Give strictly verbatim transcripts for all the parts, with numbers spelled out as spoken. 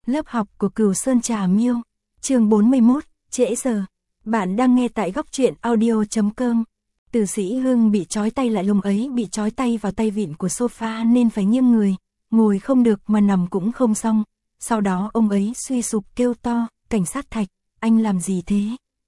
Lớp học của Cửu Sơn Trà Miêu, chương bốn mươi mốt, trễ giờ. Bạn đang nghe tại góc truyện audio chấm com. Từ Sĩ Hưng bị trói tay lại, lông ấy bị trói tay vào tay vịn của sofa nên phải nghiêng người, ngồi không được mà nằm cũng không xong. Sau đó ông ấy suy sụp kêu to, cảnh sát Thạch, anh làm gì thế?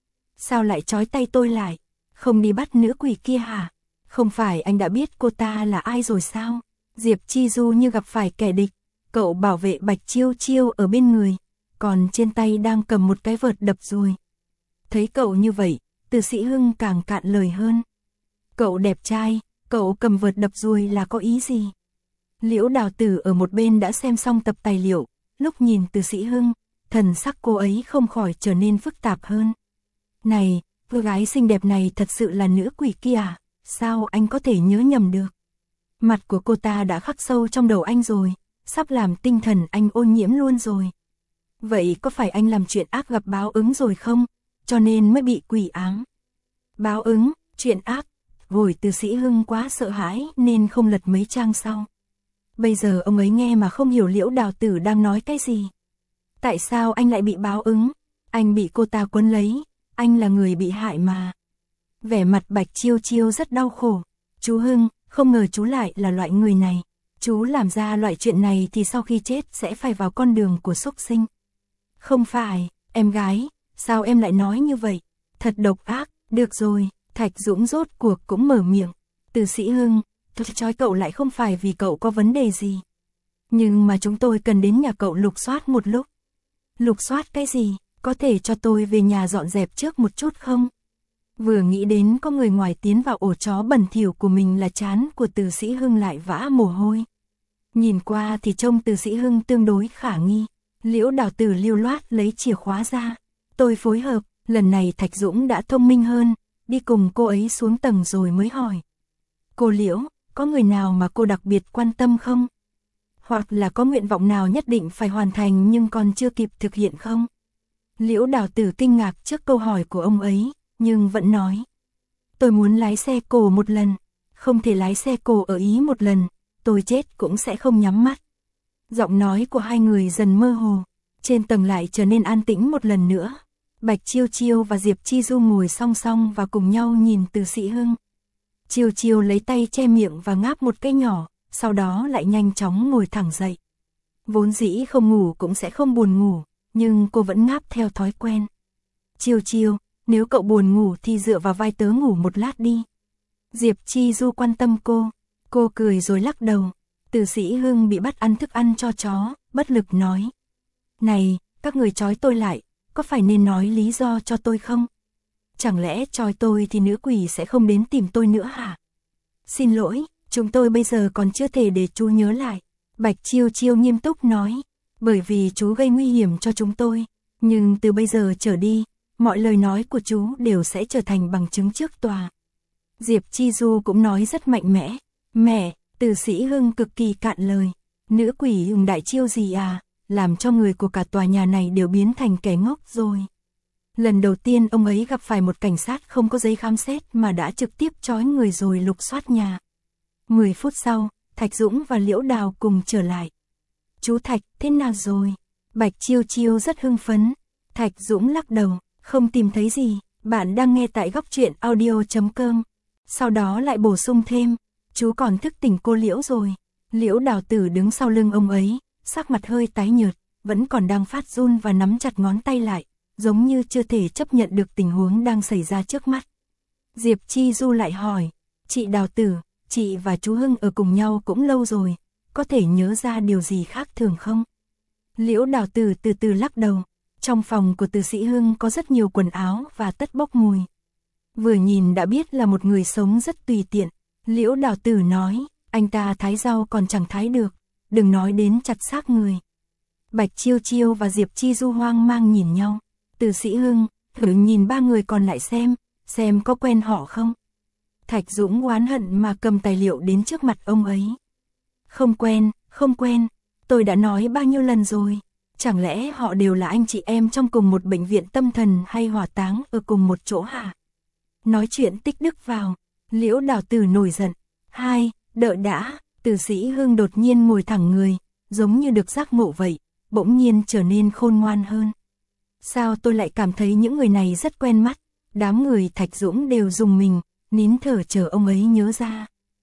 Sao lại trói tay tôi lại? Không đi bắt nữ quỷ kia hả? Không phải anh đã biết cô ta là ai rồi sao? Diệp Chi Du như gặp phải kẻ địch, cậu bảo vệ Bạch Chiêu Chiêu ở bên người, còn trên tay đang cầm một cái vợt đập ruồi. Thấy cậu như vậy, Từ Sĩ Hưng càng cạn lời hơn. Cậu đẹp trai, cậu cầm vợt đập ruồi là có ý gì? Liễu Đào Tử ở một bên đã xem xong tập tài liệu, lúc nhìn Từ Sĩ Hưng, thần sắc cô ấy không khỏi trở nên phức tạp hơn. Này, cô gái xinh đẹp này thật sự là nữ quỷ kia à? Sao anh có thể nhớ nhầm được? Mặt của cô ta đã khắc sâu trong đầu anh rồi, sắp làm tinh thần anh ô nhiễm luôn rồi. Vậy có phải anh làm chuyện ác gặp báo ứng rồi không? Cho nên mới bị quỷ ám. Báo ứng, chuyện ác. Vội Từ Sĩ Hưng quá sợ hãi nên không lật mấy trang sau. Bây giờ ông ấy nghe mà không hiểu Liễu Đào Tử đang nói cái gì. Tại sao anh lại bị báo ứng? Anh bị cô ta quấn lấy, anh là người bị hại mà. Vẻ mặt Bạch Chiêu Chiêu rất đau khổ. Chú Hưng, không ngờ chú lại là loại người này. Chú làm ra loại chuyện này thì sau khi chết sẽ phải vào con đường của súc sinh. Không phải, em gái, sao em lại nói như vậy? Thật độc ác, được rồi, Thạch Dũng rốt cuộc cũng mở miệng. Từ Sĩ Hưng, tôi trói cậu lại không phải vì cậu có vấn đề gì. Nhưng mà chúng tôi cần đến nhà cậu lục soát một lúc. Lục soát cái gì? Có thể cho tôi về nhà dọn dẹp trước một chút không? Vừa nghĩ đến có người ngoài tiến vào ổ chó bẩn thỉu của mình là trán của Từ Sĩ Hưng lại vã mồ hôi. Nhìn qua thì trông Từ Sĩ Hưng tương đối khả nghi. Liễu Đào Tử lưu loát lấy chìa khóa ra. Tôi phối hợp, lần này Thạch Dũng đã thông minh hơn, đi cùng cô ấy xuống tầng rồi mới hỏi. Cô Liễu, có người nào mà cô đặc biệt quan tâm không? Hoặc là có nguyện vọng nào nhất định phải hoàn thành nhưng còn chưa kịp thực hiện không? Liễu Đào Tử kinh ngạc trước câu hỏi của ông ấy, nhưng vẫn nói. Tôi muốn lái xe cổ một lần, không thể lái xe cổ ở Ý một lần, tôi chết cũng sẽ không nhắm mắt. Giọng nói của hai người dần mơ hồ, trên tầng lại trở nên an tĩnh một lần nữa. Bạch Chiêu Chiêu và Diệp Chi Du ngồi song song và cùng nhau nhìn Từ Sĩ Hưng. Chiêu Chiêu lấy tay che miệng và ngáp một cái nhỏ, sau đó lại nhanh chóng ngồi thẳng dậy. Vốn dĩ không ngủ cũng sẽ không buồn ngủ, nhưng cô vẫn ngáp theo thói quen. Chiêu Chiêu, nếu cậu buồn ngủ thì dựa vào vai tớ ngủ một lát đi. Diệp Chi Du quan tâm cô, cô cười rồi lắc đầu. Từ Sĩ Hưng bị bắt ăn thức ăn cho chó, bất lực nói. Này, các người trói tôi lại, có phải nên nói lý do cho tôi không? Chẳng lẽ trói tôi thì nữ quỷ sẽ không đến tìm tôi nữa hả? Xin lỗi, chúng tôi bây giờ còn chưa thể để chú nhớ lại. Bạch Chiêu Chiêu nghiêm túc nói, bởi vì chú gây nguy hiểm cho chúng tôi, nhưng từ bây giờ trở đi, mọi lời nói của chú đều sẽ trở thành bằng chứng trước tòa. Diệp Chi Du cũng nói rất mạnh mẽ, mẹ, Từ Sĩ Hưng cực kỳ cạn lời, nữ quỷ dùng đại chiêu gì à, làm cho người của cả tòa nhà này đều biến thành kẻ ngốc rồi. Lần đầu tiên ông ấy gặp phải một cảnh sát không có giấy khám xét mà đã trực tiếp trói người rồi lục soát nhà. Mười phút sau, Thạch Dũng và Liễu Đào cùng trở lại. Chú Thạch, thế nào rồi? Bạch Chiêu Chiêu rất hưng phấn. Thạch Dũng lắc đầu, không tìm thấy gì, bạn đang nghe tại góc truyện audio chấm com. Sau đó lại bổ sung thêm, chú còn thức tỉnh cô Liễu rồi. Liễu Đào Tử đứng sau lưng ông ấy, sắc mặt hơi tái nhợt, vẫn còn đang phát run và nắm chặt ngón tay lại, giống như chưa thể chấp nhận được tình huống đang xảy ra trước mắt. Diệp Chi Du lại hỏi, chị Đào Tử, chị và chú Hưng ở cùng nhau cũng lâu rồi, có thể nhớ ra điều gì khác thường không? Liễu Đào Tử từ từ lắc đầu, trong phòng của Từ Sĩ Hưng có rất nhiều quần áo và tất bốc mùi. Vừa nhìn đã biết là một người sống rất tùy tiện. Liễu Đào Tử nói, anh ta thái rau còn chẳng thái được, đừng nói đến chặt xác người. Bạch Chiêu Chiêu và Diệp Chi Du hoang mang nhìn nhau. Từ Sĩ Hưng, thử nhìn ba người còn lại xem, xem có quen họ không. Thạch Dũng oán hận mà cầm tài liệu đến trước mặt ông ấy. Không quen, không quen, tôi đã nói bao nhiêu lần rồi. Chẳng lẽ họ đều là anh chị em trong cùng một bệnh viện tâm thần hay hỏa táng ở cùng một chỗ hả? Nói chuyện tích đức vào. Liễu Đào Tử nổi giận. Hai, đợi đã. Từ Sĩ Hưng đột nhiên ngồi thẳng người, giống như được giác ngộ vậy. bỗng nhiên trở nên khôn ngoan hơn. Sao tôi lại cảm thấy những người này rất quen mắt, đám người Thạch Dũng đều dùng mình, nín thở chờ ông ấy nhớ ra.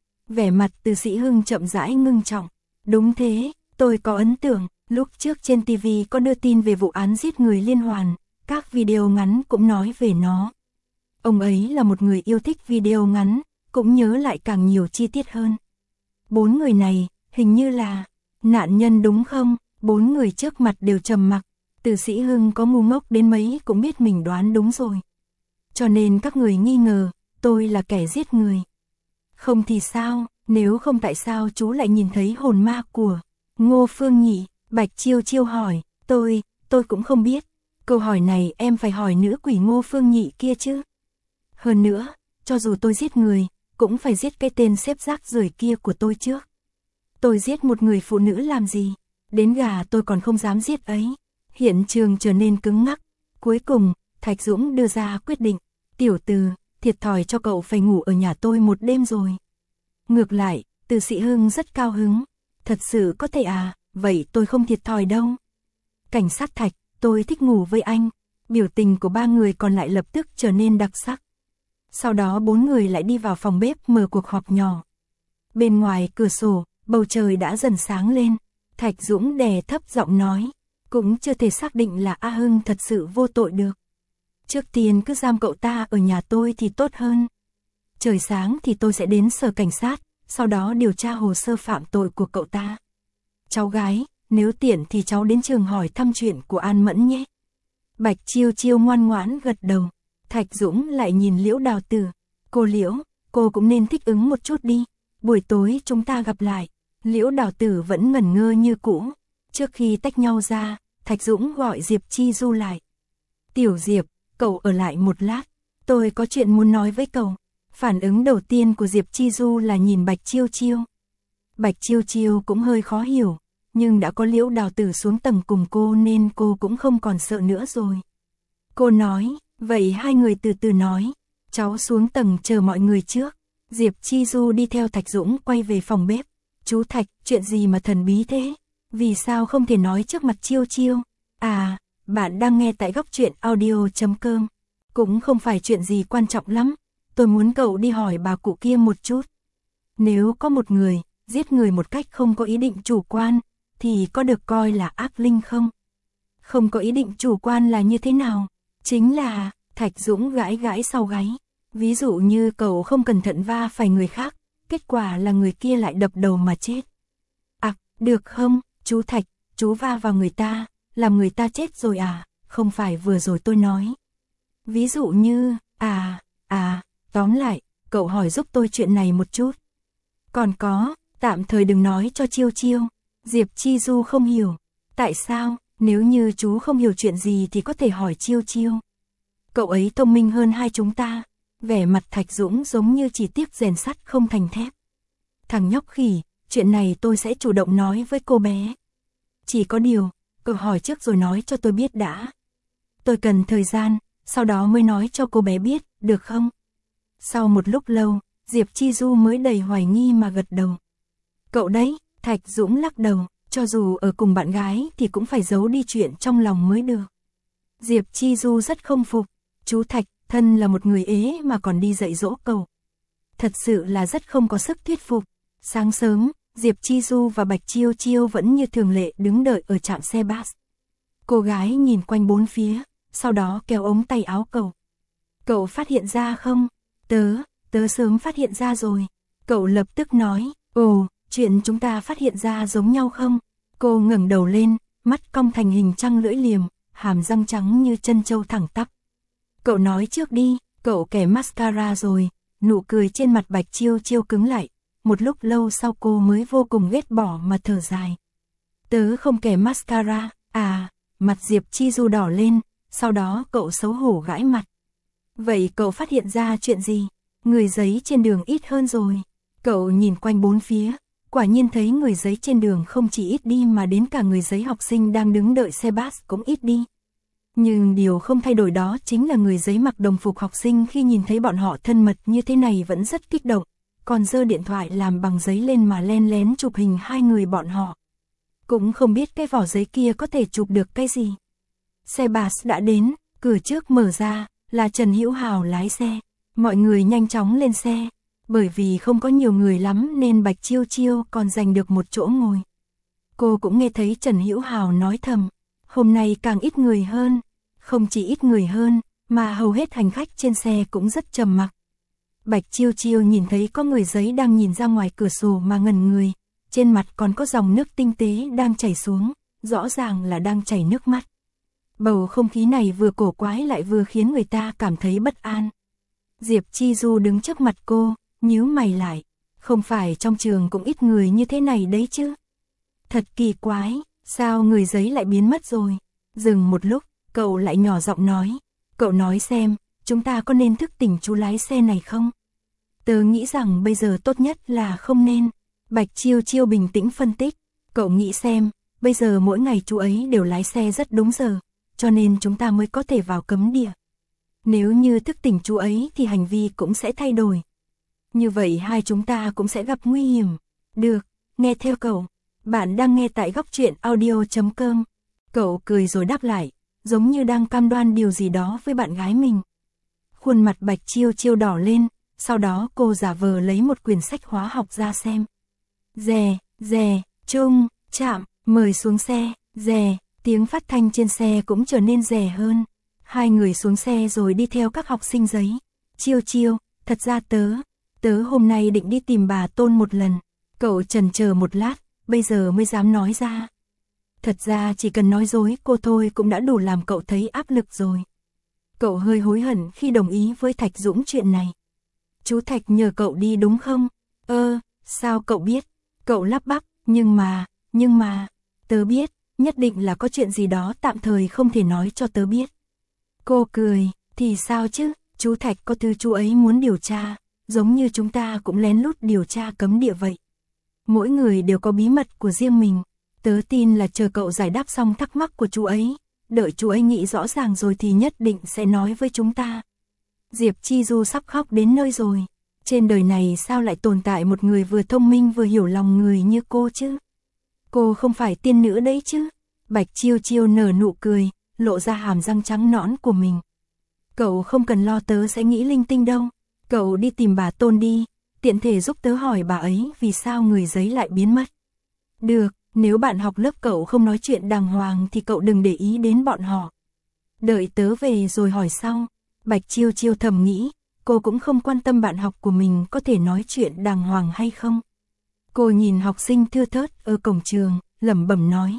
Vẻ mặt Từ Sĩ Hưng chậm rãi ngưng trọng. Đúng thế, tôi có ấn tượng, lúc trước trên ti vi có đưa tin về vụ án giết người liên hoàn, các video ngắn cũng nói về nó. Ông ấy là một người yêu thích video ngắn, cũng nhớ lại càng nhiều chi tiết hơn. Bốn người này, hình như là nạn nhân đúng không? Bốn người trước mặt đều trầm mặc. Từ Sĩ Hưng có ngu ngốc đến mấy cũng biết mình đoán đúng rồi. Cho nên các người nghi ngờ, tôi là kẻ giết người. Không thì sao, nếu không tại sao chú lại nhìn thấy hồn ma của Ngô Phương Nhị? Bạch Chiêu Chiêu hỏi. Tôi, tôi cũng không biết. Câu hỏi này em phải hỏi nữ quỷ Ngô Phương Nhị kia chứ. Hơn nữa, cho dù tôi giết người, cũng phải giết cái tên xếp rác rưởi kia của tôi trước. Tôi giết một người phụ nữ làm gì? Đến gà tôi còn không dám giết ấy. Hiện trường trở nên cứng ngắc. Cuối cùng, Thạch Dũng đưa ra quyết định. Tiểu Từ, thiệt thòi cho cậu phải ngủ ở nhà tôi một đêm rồi. Ngược lại, Từ Sĩ Hưng rất cao hứng. Thật sự có thể à, vậy tôi không thiệt thòi đâu. Cảnh sát Thạch, tôi thích ngủ với anh. Biểu tình của ba người còn lại lập tức trở nên đặc sắc. Sau đó bốn người lại đi vào phòng bếp mở cuộc họp nhỏ. Bên ngoài cửa sổ, bầu trời đã dần sáng lên. Thạch Dũng đè thấp giọng nói. Cũng chưa thể xác định là A Hưng thật sự vô tội được. Trước tiên cứ giam cậu ta ở nhà tôi thì tốt hơn. Trời sáng thì tôi sẽ đến sở cảnh sát, sau đó điều tra hồ sơ phạm tội của cậu ta. Cháu gái, nếu tiện thì cháu đến trường hỏi thăm chuyện của An Mẫn nhé. Bạch Chiêu Chiêu ngoan ngoãn gật đầu. Thạch Dũng lại nhìn Liễu Đào Tử. Cô Liễu, cô cũng nên thích ứng một chút đi. Buổi tối chúng ta gặp lại. Liễu Đào Tử vẫn ngẩn ngơ như cũ. Trước khi tách nhau ra, Thạch Dũng gọi Diệp Chi Du lại. Tiểu Diệp, cậu ở lại một lát. Tôi có chuyện muốn nói với cậu. Phản ứng đầu tiên của Diệp Chi Du là nhìn Bạch Chiêu Chiêu. Bạch Chiêu Chiêu cũng hơi khó hiểu, nhưng đã có Liễu Đào Tử xuống tầng cùng cô nên cô cũng không còn sợ nữa rồi. Cô nói, vậy hai người từ từ nói, cháu xuống tầng chờ mọi người trước. Diệp Chi Du đi theo Thạch Dũng quay về phòng bếp. Chú Thạch, chuyện gì mà thần bí thế? Vì sao không thể nói trước mặt Chiêu Chiêu? À, bạn đang nghe tại góc truyện audio chấm com. Cũng không phải chuyện gì quan trọng lắm. Tôi muốn cậu đi hỏi bà cụ kia một chút. Nếu có một người, giết người một cách không có ý định chủ quan, thì có được coi là ác linh không? Không có ý định chủ quan là như thế nào? Chính là, Thạch Dũng gãi gãi sau gáy. Ví dụ như cậu không cẩn thận va phải người khác, kết quả là người kia lại đập đầu mà chết. À, được không, chú Thạch, chú va vào người ta, làm người ta chết rồi à, không phải vừa rồi tôi nói. Ví dụ như, à, à, tóm lại, cậu hỏi giúp tôi chuyện này một chút. Còn có, tạm thời đừng nói cho Chiêu Chiêu. Diệp Chi Du không hiểu. Tại sao, nếu như chú không hiểu chuyện gì thì có thể hỏi Chiêu Chiêu. Cậu ấy thông minh hơn hai chúng ta. Vẻ mặt Thạch Dũng giống như chỉ tiếc rèn sắt không thành thép. Thằng nhóc khỉ, chuyện này tôi sẽ chủ động nói với cô bé. Chỉ có điều, cậu hỏi trước rồi nói cho tôi biết đã. Tôi cần thời gian, sau đó mới nói cho cô bé biết, được không? Sau một lúc lâu, Diệp Chi Du mới đầy hoài nghi mà gật đầu. Cậu đấy, Thạch Dũng lắc đầu, cho dù ở cùng bạn gái thì cũng phải giấu đi chuyện trong lòng mới được. Diệp Chi Du rất không phục. Chú Thạch, thân là một người ế mà còn đi dạy dỗ cậu. Thật sự là rất không có sức thuyết phục. Sáng sớm, Diệp Chi Du và Bạch Chiêu Chiêu vẫn như thường lệ đứng đợi ở trạm xe bus. Cô gái nhìn quanh bốn phía, sau đó kéo ống tay áo cậu. Cậu phát hiện ra không? Tớ, tớ sớm phát hiện ra rồi. Cậu lập tức nói, ồ, chuyện chúng ta phát hiện ra giống nhau không? Cô ngẩng đầu lên, mắt cong thành hình trăng lưỡi liềm, hàm răng trắng như chân trâu thẳng tắp. Cậu nói trước đi, cậu kẻ mascara rồi. Nụ cười trên mặt Bạch Chiêu Chiêu cứng lại. Một lúc lâu sau cô mới vô cùng ghét bỏ mà thở dài. Tớ không kẻ mascara, à, mặt Diệp Chi Du đỏ lên, sau đó cậu xấu hổ gãi mặt. Vậy cậu phát hiện ra chuyện gì? Người giấy trên đường ít hơn rồi. Cậu nhìn quanh bốn phía, quả nhiên thấy người giấy trên đường không chỉ ít đi mà đến cả người giấy học sinh đang đứng đợi xe bus cũng ít đi. Nhưng điều không thay đổi đó chính là người giấy mặc đồng phục học sinh khi nhìn thấy bọn họ thân mật như thế này vẫn rất kích động, còn giơ điện thoại làm bằng giấy lên mà len lén chụp hình hai người bọn họ. cũng không biết cái vỏ giấy kia có thể chụp được cái gì. Xe bus đã đến, cửa trước mở ra, là Trần Hữu Hào lái xe. Mọi người nhanh chóng lên xe, bởi vì không có nhiều người lắm nên Bạch Chiêu Chiêu còn giành được một chỗ ngồi. Cô cũng nghe thấy Trần Hữu Hào nói thầm, hôm nay càng ít người hơn, không chỉ ít người hơn, mà hầu hết hành khách trên xe cũng rất trầm mặc. Bạch Chiêu Chiêu nhìn thấy có người giấy đang nhìn ra ngoài cửa sổ mà ngẩn người, trên mặt còn có dòng nước tinh tế đang chảy xuống, rõ ràng là đang chảy nước mắt. Bầu không khí này vừa cổ quái lại vừa khiến người ta cảm thấy bất an. Diệp Chi Du đứng trước mặt cô, nhíu mày lại, không phải trong trường cũng ít người như thế này đấy chứ. Thật kỳ quái, sao người giấy lại biến mất rồi? Dừng một lúc, cậu lại nhỏ giọng nói, cậu nói xem, chúng ta có nên thức tỉnh chú lái xe này không? Tớ nghĩ rằng bây giờ tốt nhất là không nên. Bạch Chiêu Chiêu bình tĩnh phân tích, cậu nghĩ xem, bây giờ mỗi ngày chú ấy đều lái xe rất đúng giờ, cho nên chúng ta mới có thể vào cấm địa. Nếu như thức tỉnh chú ấy thì hành vi cũng sẽ thay đổi. Như vậy hai chúng ta cũng sẽ gặp nguy hiểm. Được, nghe theo cậu. Bạn đang nghe tại góc truyện audio chấm com. Cậu cười rồi đáp lại, giống như đang cam đoan điều gì đó với bạn gái mình. Khuôn mặt Bạch Chiêu Chiêu đỏ lên, sau đó cô giả vờ lấy một quyển sách hóa học ra xem. Rè, rè, trung, chạm, mời xuống xe, rè, tiếng phát thanh trên xe cũng trở nên rè hơn. Hai người xuống xe rồi đi theo các học sinh giấy. Chiêu Chiêu, thật ra tớ, tớ hôm nay định đi tìm bà Tôn một lần. Cậu chần chờ một lát, bây giờ mới dám nói ra. Thật ra chỉ cần nói dối cô thôi cũng đã đủ làm cậu thấy áp lực rồi. Cậu hơi hối hận khi đồng ý với Thạch Dũng chuyện này. Chú Thạch nhờ cậu đi đúng không? Ơ, sao cậu biết? Cậu lắp bắp, nhưng mà, nhưng mà, tớ biết, nhất định là có chuyện gì đó tạm thời không thể nói cho tớ biết. Cô cười, thì sao chứ, chú Thạch có thứ chú ấy muốn điều tra, giống như chúng ta cũng lén lút điều tra cấm địa vậy. Mỗi người đều có bí mật của riêng mình, tớ tin là chờ cậu giải đáp xong thắc mắc của chú ấy, đợi chú ấy nghĩ rõ ràng rồi thì nhất định sẽ nói với chúng ta. Diệp Chi Du sắp khóc đến nơi rồi, trên đời này sao lại tồn tại một người vừa thông minh vừa hiểu lòng người như cô chứ? Cô không phải tiên nữ đấy chứ? Bạch Chiêu Chiêu nở nụ cười, lộ ra hàm răng trắng nõn của mình. Cậu không cần lo, tớ sẽ nghĩ linh tinh đâu. Cậu đi tìm bà Tôn đi, tiện thể giúp tớ hỏi bà ấy vì sao người giấy lại biến mất. Được, nếu bạn học lớp cậu không nói chuyện đàng hoàng thì cậu đừng để ý đến bọn họ. Đợi tớ về rồi hỏi sau. Bạch Chiêu Chiêu thầm nghĩ, cô cũng không quan tâm bạn học của mình có thể nói chuyện đàng hoàng hay không. Cô nhìn học sinh thưa thớt ở cổng trường, lẩm bẩm nói.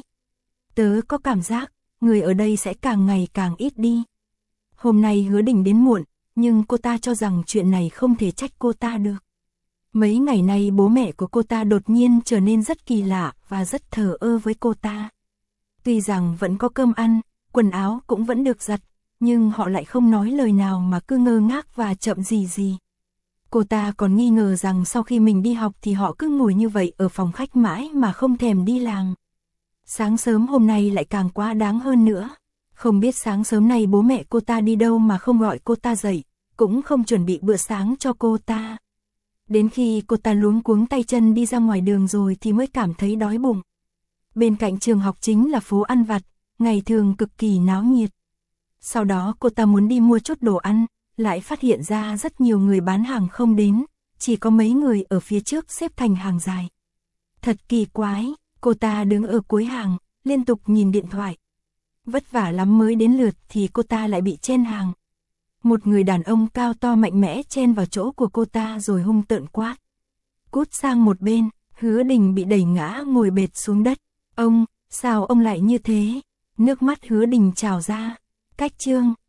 Tớ có cảm giác, người ở đây sẽ càng ngày càng ít đi. Hôm nay Hứa Đình đến muộn, nhưng cô ta cho rằng chuyện này không thể trách cô ta được. Mấy ngày nay bố mẹ của cô ta đột nhiên trở nên rất kỳ lạ và rất thờ ơ với cô ta. Tuy rằng vẫn có cơm ăn, quần áo cũng vẫn được giặt, nhưng họ lại không nói lời nào mà cứ ngơ ngác và chậm gì gì. Cô ta còn nghi ngờ rằng sau khi mình đi học thì họ cứ ngồi như vậy ở phòng khách mãi mà không thèm đi làm. Sáng sớm hôm nay lại càng quá đáng hơn nữa. Không biết sáng sớm nay bố mẹ cô ta đi đâu mà không gọi cô ta dậy, cũng không chuẩn bị bữa sáng cho cô ta. Đến khi cô ta luống cuống tay chân đi ra ngoài đường rồi thì mới cảm thấy đói bụng. Bên cạnh trường học chính là phố ăn vặt, ngày thường cực kỳ náo nhiệt. Sau đó cô ta muốn đi mua chút đồ ăn, lại phát hiện ra rất nhiều người bán hàng không đến, chỉ có mấy người ở phía trước xếp thành hàng dài. Thật kỳ quái, cô ta đứng ở cuối hàng, liên tục nhìn điện thoại. Vất vả lắm mới đến lượt thì cô ta lại bị chen hàng. Một người đàn ông cao to mạnh mẽ chen vào chỗ của cô ta rồi hung tợn quát. Cút sang một bên, Hứa Đình bị đẩy ngã ngồi bệt xuống đất. Ông, sao ông lại như thế? Nước mắt Hứa Đình trào ra. Cách chương,